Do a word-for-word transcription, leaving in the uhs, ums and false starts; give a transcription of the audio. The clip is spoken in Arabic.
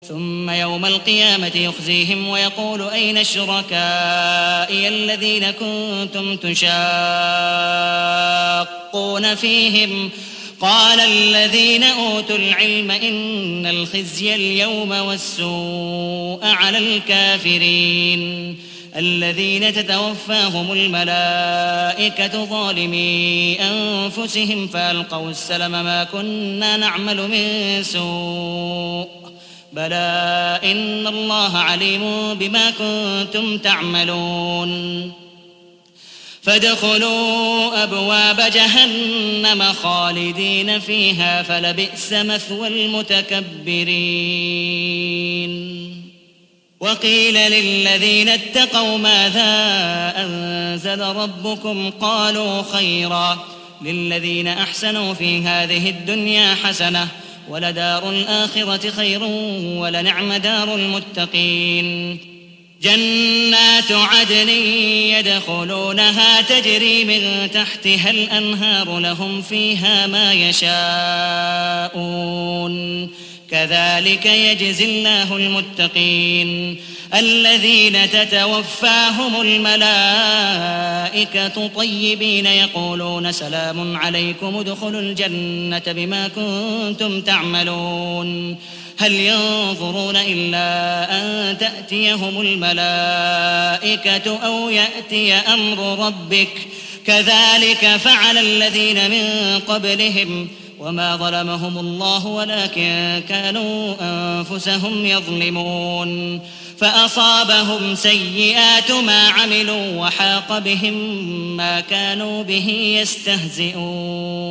ثم يوم القيامة يخزيهم ويقول أين شركائي الذين كنتم تشاقون فيهم قال الذين أوتوا العلم إن الخزي اليوم والسوء على الكافرين الذين تتوفاهم الملائكة ظالمي أنفسهم فألقوا السلم ما كنا نعمل من سوء بلى إن الله عليم بما كنتم تعملون فادخلوا أبواب جهنم خالدين فيها فلبئس مثوى المتكبرين وقيل للذين اتقوا ماذا أنزل ربكم قالوا خيرا للذين أحسنوا في هذه الدنيا حسنة ولدار الآخرة خير ولنعم دار المتقين جنات عدن يدخلونها تجري من تحتها الأنهار لهم فيها ما يشاءون كذلك يجزي الله المتقين الذين تتوفاهم الملائكة طيبين يقولون سلام عليكم ادخلوا الجنة بما كنتم تعملون هل ينظرون إلا أن تأتيهم الملائكة أو يأتي أمر ربك كذلك فعل الذين من قبلهم وما ظلمهم الله ولكن كانوا أنفسهم يظلمون فأصابهم سيئات ما عملوا وحاق بهم ما كانوا به يستهزئون